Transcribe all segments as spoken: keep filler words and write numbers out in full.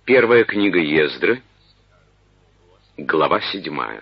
Первая книга Ездры, глава седьмая.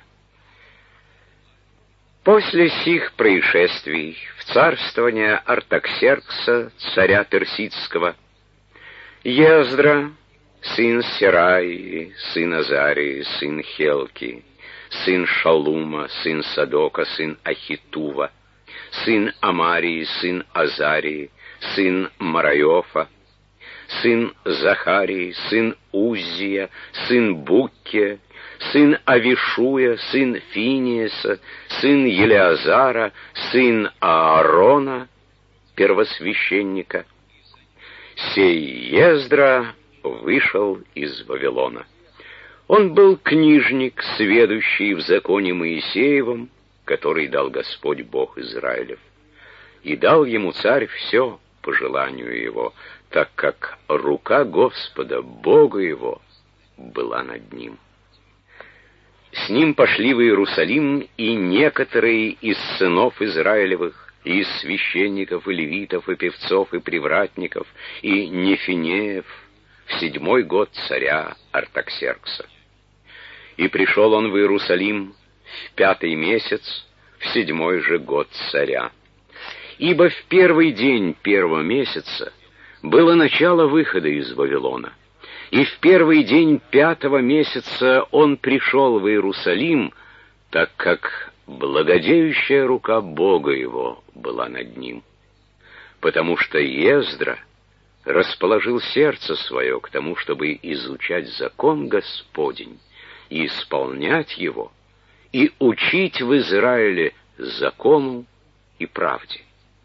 После сих происшествий в царствование Артаксеркса, царя Персидского, Ездра, сын Сераи, сын Азарии, сын Хелки, сын Шалума, сын Садока, сын Ахитува, сын Амарии, сын Азарии, сын Марайофа, сын Захарии, сын Уззия, сын Буккия, сын Авишуя, сын Финиеса, сын Елеазара, сын Аарона, первосвященника. Сей Ездра вышел из Вавилона. Он был книжник, сведущий в законе Моисеевом, который дал Господь Бог Израилев. И дал ему царь все по желанию его, так как рука Господа, Бога его, была над ним. С ним пошли в Иерусалим и некоторые из сынов Израилевых, и из священников, и левитов, и певцов, и привратников, и нефинеев, в седьмой год царя Артаксеркса. И пришел он в Иерусалим в пятый месяц, в седьмой же год царя. Ибо в первый день первого месяца было начало выхода из Вавилона, и в первый день пятого месяца он пришел в Иерусалим, так как благодеющая рука Бога его была над ним, потому что Ездра расположил сердце свое к тому, чтобы изучать закон Господень и исполнять его, и учить в Израиле закону и правде.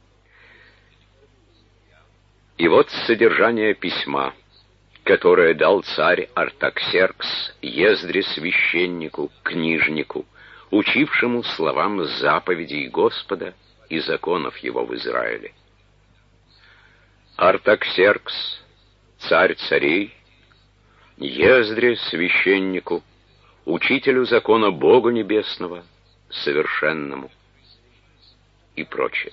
И вот содержание письма, которое дал царь Артаксеркс Ездре священнику, книжнику, учившему словам заповедей Господа и законов его в Израиле. Артаксеркс, царь царей, Ездре священнику, учителю закона Бога Небесного, совершенному, и прочее.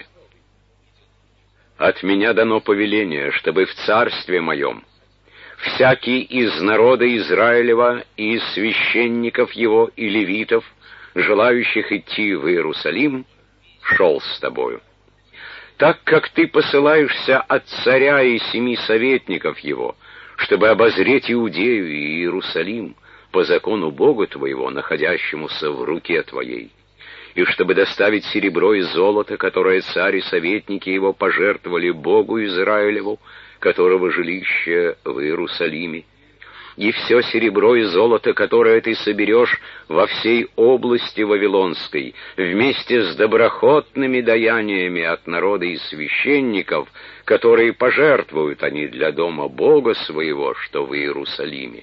От меня дано повеление, чтобы в царстве моем всякий из народа Израилева и из священников его и левитов, желающих идти в Иерусалим, шел с тобою. Так как ты посылаешься от царя и семи советников его, чтобы обозреть Иудею и Иерусалим по закону Бога твоего, находящемуся в руке твоей, и чтобы доставить серебро и золото, которое царь и советники его пожертвовали Богу Израилеву, которого жилище в Иерусалиме, и все серебро и золото, которое ты соберешь во всей области Вавилонской, вместе с доброхотными даяниями от народа и священников, которые пожертвуют они для дома Бога своего, что в Иерусалиме.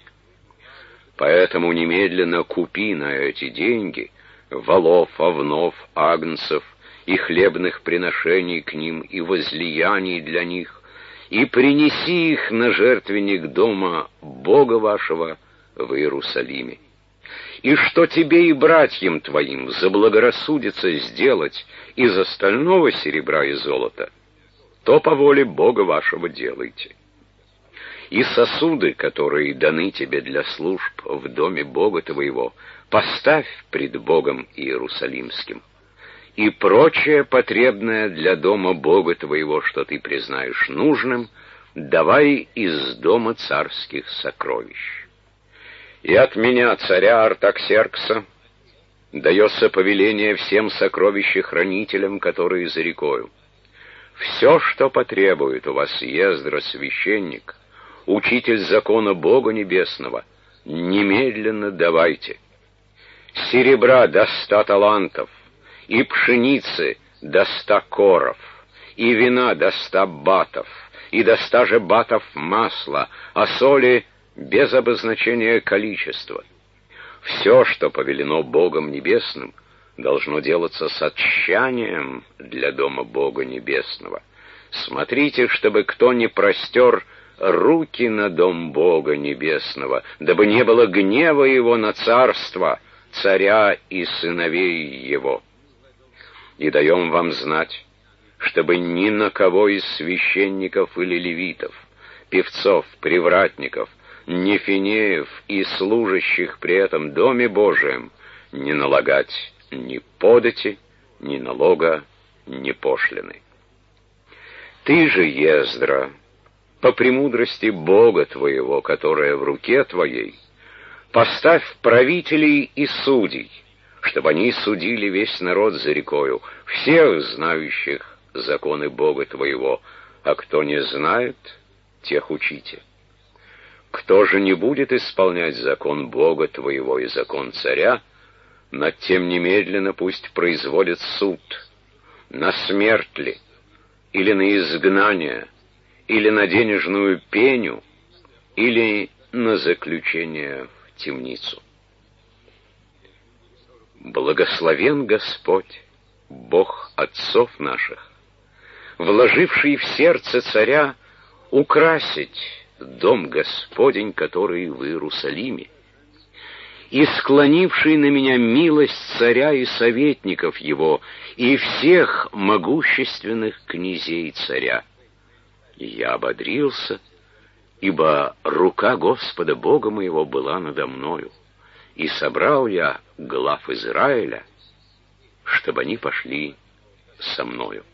Поэтому немедленно купи на эти деньги волов, овнов, агнцев и хлебных приношений к ним и возлияний для них, и принеси их на жертвенник дома Бога вашего в Иерусалиме. И что тебе и братьям твоим заблагорассудится сделать из остального серебра и золота, то по воле Бога вашего делайте. И сосуды, которые даны тебе для служб в доме Бога твоего, поставь пред Богом Иерусалимским. И прочее потребное для дома Бога твоего, что ты признаешь нужным, давай из дома царских сокровищ. И от меня, царя Артаксеркса, дается повеление всем сокровищехранителям, которые за рекою. Все, что потребует у вас Ездра священник, учитель закона Бога Небесного, немедленно давайте. Серебра до ста талантов, и пшеницы до ста коров, и вина до ста батов, и до ста же батов масла, а соли без обозначения количества. Все, что повелено Богом Небесным, должно делаться с отчаянием для дома Бога Небесного. Смотрите, чтобы кто не простер руки на дом Бога Небесного, дабы не было гнева его на царство, царя и сыновей его. И даем вам знать, чтобы ни на кого из священников или левитов, певцов, привратников, ни финеев и служащих при этом доме Божием не налагать ни подати, ни налога, ни пошлины. Ты же, Ездра, по премудрости Бога твоего, которая в руке твоей, поставь правителей и судей, чтобы они судили весь народ за рекою, всех знающих законы Бога твоего, а кто не знает, тех учите. Кто же не будет исполнять закон Бога твоего и закон царя, над тем немедленно пусть производит суд, на смерть ли, или на изгнание, или на денежную пеню, или на заключение в темницу. Благословен Господь, Бог отцов наших, вложивший в сердце царя украсить дом Господень, который в Иерусалиме, и склонивший на меня милость царя и советников его, и всех могущественных князей царя. И я ободрился, ибо рука Господа Бога моего была надо мною, и собрал я глав Израиля, чтобы они пошли со мною.